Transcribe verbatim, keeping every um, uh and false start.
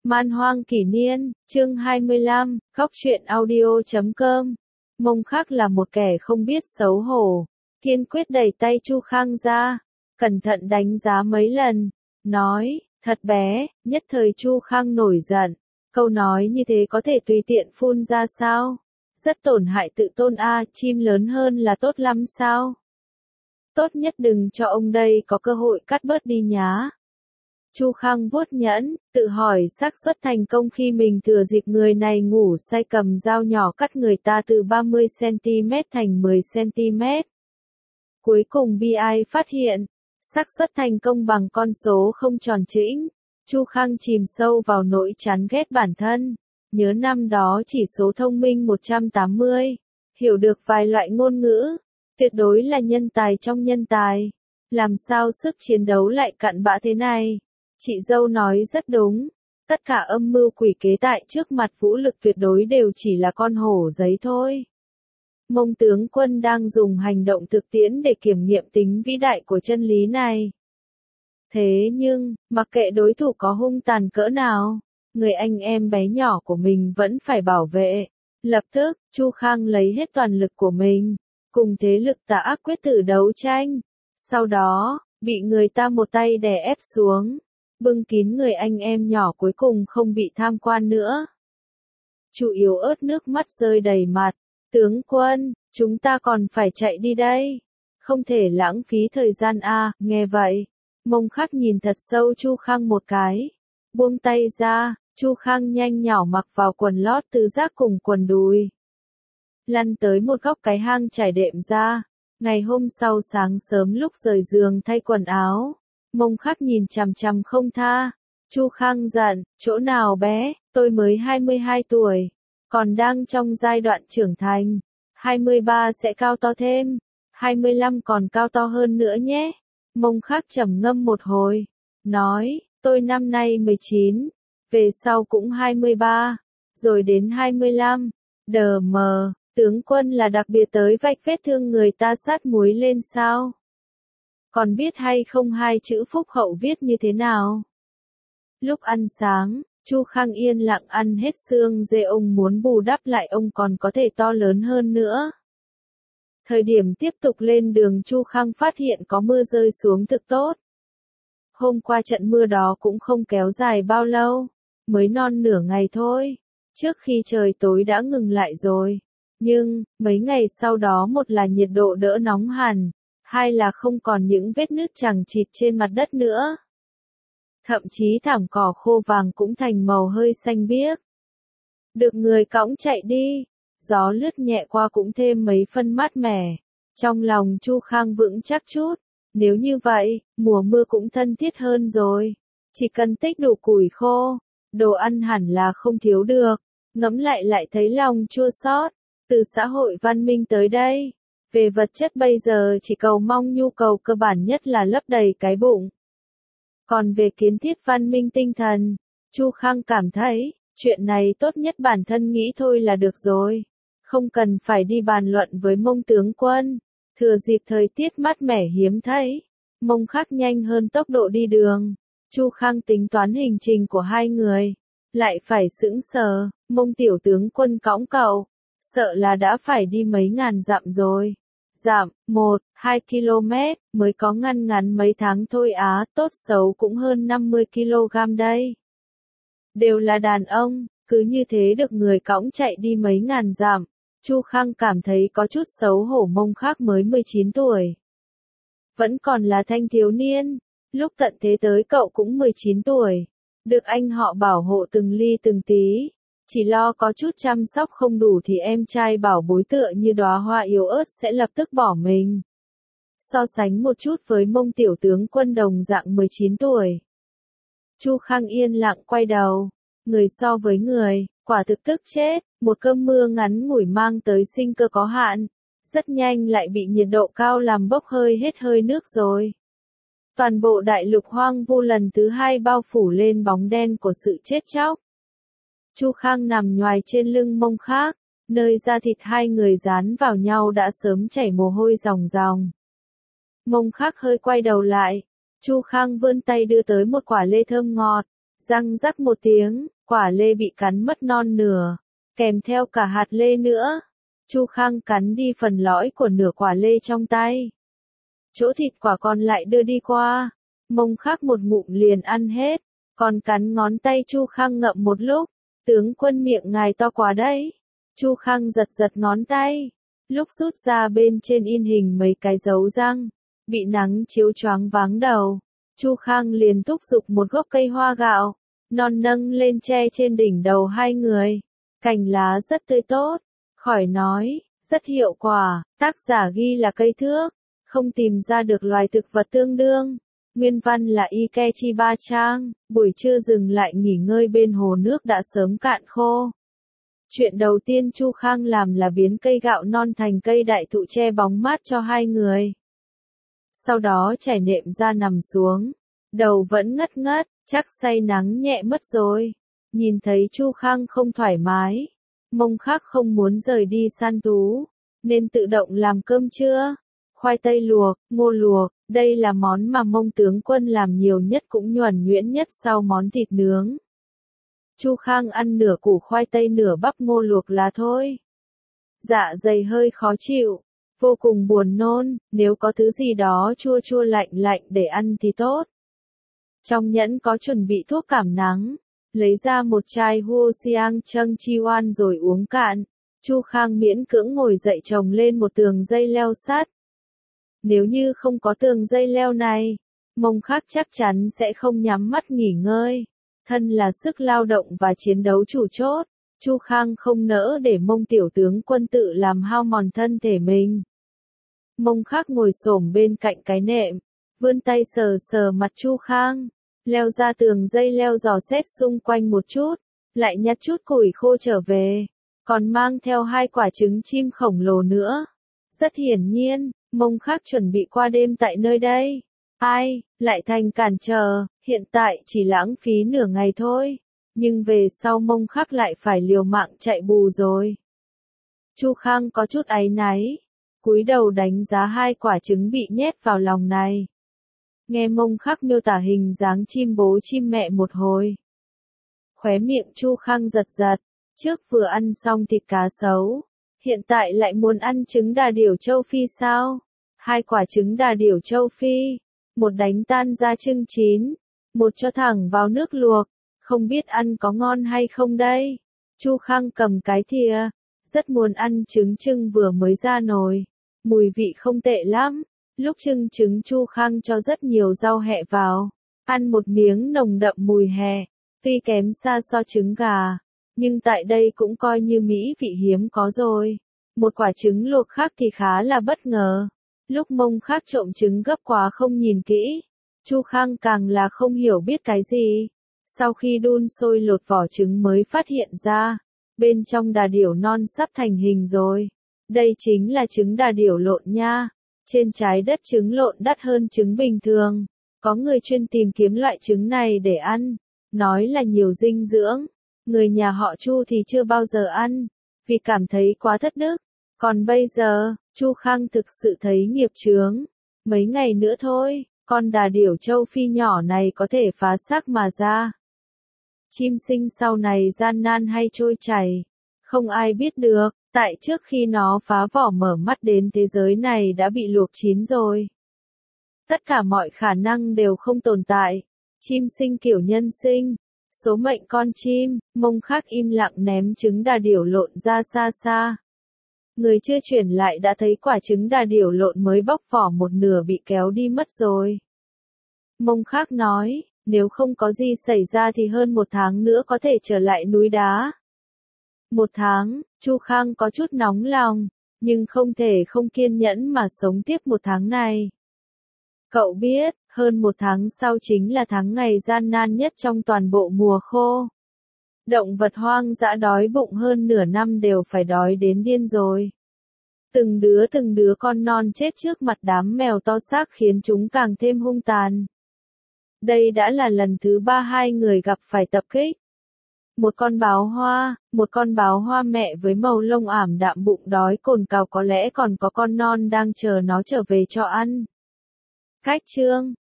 Man hoang kỷ niên, chương hai mươi lăm, góc truyện audio chấm com. Mông Khắc là một kẻ không biết xấu hổ, kiên quyết đẩy tay Chu Khang ra, cẩn thận đánh giá mấy lần, nói, thật bé, nhất thời Chu Khang nổi giận, câu nói như thế có thể tùy tiện phun ra sao? Rất tổn hại tự tôn a, chim lớn hơn là tốt lắm sao? Tốt nhất đừng cho ông đây có cơ hội cắt bớt đi nhá. Chu Khang vuốt nhẫn, tự hỏi xác suất thành công khi mình thừa dịp người này ngủ say cầm dao nhỏ cắt người ta từ ba mươi xăng-ti-mét thành mười xăng-ti-mét. Cuối cùng bi ai phát hiện, xác suất thành công bằng con số không tròn chỉnh. Chu Khang chìm sâu vào nỗi chán ghét bản thân, nhớ năm đó chỉ số thông minh một trăm tám mươi, hiểu được vài loại ngôn ngữ, tuyệt đối là nhân tài trong nhân tài. Làm sao sức chiến đấu lại cặn bã thế này? Chị dâu nói rất đúng, tất cả âm mưu quỷ kế tại trước mặt vũ lực tuyệt đối đều chỉ là con hổ giấy thôi. Mông tướng quân đang dùng hành động thực tiễn để kiểm nghiệm tính vĩ đại của chân lý này. Thế nhưng, mặc kệ đối thủ có hung tàn cỡ nào, người anh em bé nhỏ của mình vẫn phải bảo vệ. Lập tức, Chu Khang lấy hết toàn lực của mình, cùng thế lực tà ác quyết tử đấu tranh. Sau đó, bị người ta một tay đè ép xuống, bưng kín người anh em nhỏ cuối cùng không bị tham quan nữa. Chu yếu ớt nước mắt rơi đầy mặt, tướng quân, chúng ta còn phải chạy đi đây. Không thể lãng phí thời gian a. Nghe vậy, Mông Khắc nhìn thật sâu Chu Khang một cái, buông tay ra, Chu Khang nhanh nhỏ mặc vào quần lót tứ giác cùng quần đùi. Lăn tới một góc cái hang trải đệm ra, ngày hôm sau sáng sớm lúc rời giường thay quần áo. Mông Khắc nhìn chằm chằm không tha. Chu Khang giận, chỗ nào bé, tôi mới hai mươi hai tuổi, còn đang trong giai đoạn trưởng thành, hai mươi ba sẽ cao to thêm, hai mươi lăm còn cao to hơn nữa nhé. Mông Khắc trầm ngâm một hồi, nói, tôi năm nay mười chín, về sau cũng hai mươi ba, rồi đến hai mươi lăm, đờ mờ, tướng quân là đặc biệt tới vạch vết thương người ta sát muối lên sao? Còn biết hay không hai chữ phúc hậu viết như thế nào? Lúc ăn sáng, Chu Khang yên lặng ăn hết xương dê, ông muốn bù đắp lại ông còn có thể to lớn hơn nữa. Thời điểm tiếp tục lên đường Chu Khang phát hiện có mưa rơi xuống thực tốt. Hôm qua trận mưa đó cũng không kéo dài bao lâu, mới non nửa ngày thôi. Trước khi trời tối đã ngừng lại rồi. Nhưng, mấy ngày sau đó một là nhiệt độ đỡ nóng hẳn, hai là không còn những vết nứt chằng chịt trên mặt đất nữa. Thậm chí thảm cỏ khô vàng cũng thành màu hơi xanh biếc. Được người cõng chạy đi, gió lướt nhẹ qua cũng thêm mấy phân mát mẻ. Trong lòng Chu Khang vững chắc chút, nếu như vậy, mùa mưa cũng thân thiết hơn rồi. Chỉ cần tích đủ củi khô, đồ ăn hẳn là không thiếu được. Ngẫm lại lại thấy lòng chua xót. Từ xã hội văn minh tới đây, về vật chất bây giờ chỉ cầu mong nhu cầu cơ bản nhất là lấp đầy cái bụng. Còn về kiến thiết văn minh tinh thần, Chu Khang cảm thấy, chuyện này tốt nhất bản thân nghĩ thôi là được rồi. Không cần phải đi bàn luận với Mông tướng quân. Thừa dịp thời tiết mát mẻ hiếm thấy, Mông Khắc nhanh hơn tốc độ đi đường. Chu Khang tính toán hành trình của hai người, lại phải sững sờ, Mông tiểu tướng quân cõng cậu, sợ là đã phải đi mấy ngàn dặm rồi. Dặm, một, hai ki-lô-mét, mới có ngăn ngắn mấy tháng thôi á, tốt xấu cũng hơn năm mươi ki-lô-gam đây. Đều là đàn ông, cứ như thế được người cõng chạy đi mấy ngàn dặm. Chu Khang cảm thấy có chút xấu hổ. Mông Khắc mới mười chín tuổi. Vẫn còn là thanh thiếu niên, lúc tận thế tới cậu cũng mười chín tuổi. Được anh họ bảo hộ từng ly từng tí. Chỉ lo có chút chăm sóc không đủ thì em trai bảo bối tựa như đóa hoa yếu ớt sẽ lập tức bỏ mình. So sánh một chút với Mông tiểu tướng quân đồng dạng mười chín tuổi. Chu Khang yên lặng quay đầu, người so với người, quả thực tức chết, một cơn mưa ngắn ngủi mang tới sinh cơ có hạn, rất nhanh lại bị nhiệt độ cao làm bốc hơi hết hơi nước rồi. Toàn bộ đại lục hoang vu lần thứ hai bao phủ lên bóng đen của sự chết chóc. Chu Khang nằm nhoài trên lưng Mông Khắc, nơi da thịt hai người dán vào nhau đã sớm chảy mồ hôi ròng ròng. Mông Khắc hơi quay đầu lại, Chu Khang vươn tay đưa tới một quả lê thơm ngọt, răng rắc một tiếng, quả lê bị cắn mất non nửa, kèm theo cả hạt lê nữa. Chu Khang cắn đi phần lõi của nửa quả lê trong tay. Chỗ thịt quả còn lại đưa đi qua. Mông Khắc một ngụm liền ăn hết, còn cắn ngón tay Chu Khang ngậm một lúc. Tướng quân miệng ngài to quá đấy. Chu Khang giật giật ngón tay. Lúc rút ra bên trên in hình mấy cái dấu răng. Bị nắng chiếu choáng váng đầu. Chu Khang liền thúc giục một gốc cây hoa gạo. Non nâng lên che trên đỉnh đầu hai người. Cành lá rất tươi tốt. Khỏi nói, rất hiệu quả. Tác giả ghi là cây thước. Không tìm ra được loài thực vật tương đương. Nguyên văn là Ikechi Trang, buổi trưa dừng lại nghỉ ngơi bên hồ nước đã sớm cạn khô. Chuyện đầu tiên Chu Khang làm là biến cây gạo non thành cây đại thụ che bóng mát cho hai người. Sau đó trải nệm ra nằm xuống, đầu vẫn ngất ngất, chắc say nắng nhẹ mất rồi. Nhìn thấy Chu Khang không thoải mái, Mông Khắc không muốn rời đi săn thú, nên tự động làm cơm trưa. Khoai tây luộc, ngô luộc, đây là món mà Mông tướng quân làm nhiều nhất cũng nhuần nhuyễn nhất sau món thịt nướng. Chu Khang ăn nửa củ khoai tây nửa bắp ngô luộc là thôi. Dạ dày hơi khó chịu, vô cùng buồn nôn, nếu có thứ gì đó chua chua lạnh lạnh để ăn thì tốt. Trong nhẫn có chuẩn bị thuốc cảm nắng, lấy ra một chai Huo Xiang Cheng Chi Oan rồi uống cạn. Chu Khang miễn cưỡng ngồi dậy chồng lên một tường dây leo sắt. Nếu như không có tường dây leo này, Mông Khắc chắc chắn sẽ không nhắm mắt nghỉ ngơi. Thân là sức lao động và chiến đấu chủ chốt, Chu Khang không nỡ để Mông tiểu tướng quân tự làm hao mòn thân thể mình. Mông Khắc ngồi xổm bên cạnh cái nệm, vươn tay sờ sờ mặt Chu Khang, leo ra tường dây leo dò xét xung quanh một chút, lại nhặt chút củi khô trở về, còn mang theo hai quả trứng chim khổng lồ nữa. Rất hiển nhiên, Mông Khắc chuẩn bị qua đêm tại nơi đây. Ai, lại thành cản trở, hiện tại chỉ lãng phí nửa ngày thôi, nhưng về sau Mông Khắc lại phải liều mạng chạy bù rồi. Chu Khang có chút áy náy, cúi đầu đánh giá hai quả trứng bị nhét vào lòng này. Nghe Mông Khắc miêu tả hình dáng chim bố chim mẹ một hồi. Khóe miệng Chu Khang giật giật, trước vừa ăn xong thịt cá sấu, hiện tại lại muốn ăn trứng đà điểu châu Phi sao? Hai quả trứng đà điểu châu Phi, một đánh tan ra chưng chín, một cho thẳng vào nước luộc, không biết ăn có ngon hay không đây? Chu Khang cầm cái thìa, rất muốn ăn trứng chưng vừa mới ra nồi, mùi vị không tệ lắm. Lúc chưng trứng Chu Khang cho rất nhiều rau hẹ vào, ăn một miếng nồng đậm mùi hẹ, tuy kém xa so trứng gà, nhưng tại đây cũng coi như mỹ vị hiếm có rồi. Một quả trứng luộc khác thì khá là bất ngờ. Lúc Mông Khắc trộm trứng gấp quá không nhìn kỹ, Chu Khang càng là không hiểu biết cái gì. Sau khi đun sôi lột vỏ trứng mới phát hiện ra, bên trong đà điểu non sắp thành hình rồi. Đây chính là trứng đà điểu lộn nha. Trên trái đất trứng lộn đắt hơn trứng bình thường. Có người chuyên tìm kiếm loại trứng này để ăn, nói là nhiều dinh dưỡng. Người nhà họ Chu thì chưa bao giờ ăn, vì cảm thấy quá thất đức. Còn bây giờ, Chu Khang thực sự thấy nghiệp chướng. Mấy ngày nữa thôi, con đà điểu châu Phi nhỏ này có thể phá xác mà ra. Chim sinh sau này gian nan hay trôi chảy, không ai biết được, tại trước khi nó phá vỏ mở mắt đến thế giới này đã bị luộc chín rồi. Tất cả mọi khả năng đều không tồn tại. Chim sinh kiểu nhân sinh, số mệnh con chim. Mông Khắc im lặng ném trứng đà điểu lộn ra xa xa. Người chưa chuyển lại đã thấy quả trứng đà điểu lộn mới bóc vỏ một nửa bị kéo đi mất rồi. Mông Khắc nói, nếu không có gì xảy ra thì hơn một tháng nữa có thể trở lại núi đá. Một tháng, Chu Khang có chút nóng lòng, nhưng không thể không kiên nhẫn mà sống tiếp một tháng này. Cậu biết, hơn một tháng sau chính là tháng ngày gian nan nhất trong toàn bộ mùa khô. Động vật hoang dã đói bụng hơn nửa năm đều phải đói đến điên rồi. Từng đứa từng đứa con non chết trước mặt đám mèo to xác khiến chúng càng thêm hung tàn. Đây đã là lần thứ ba hai người gặp phải tập kích. Một con báo hoa, một con báo hoa mẹ với màu lông ảm đạm bụng đói cồn cào, có lẽ còn có con non đang chờ nó trở về cho ăn. Cách chương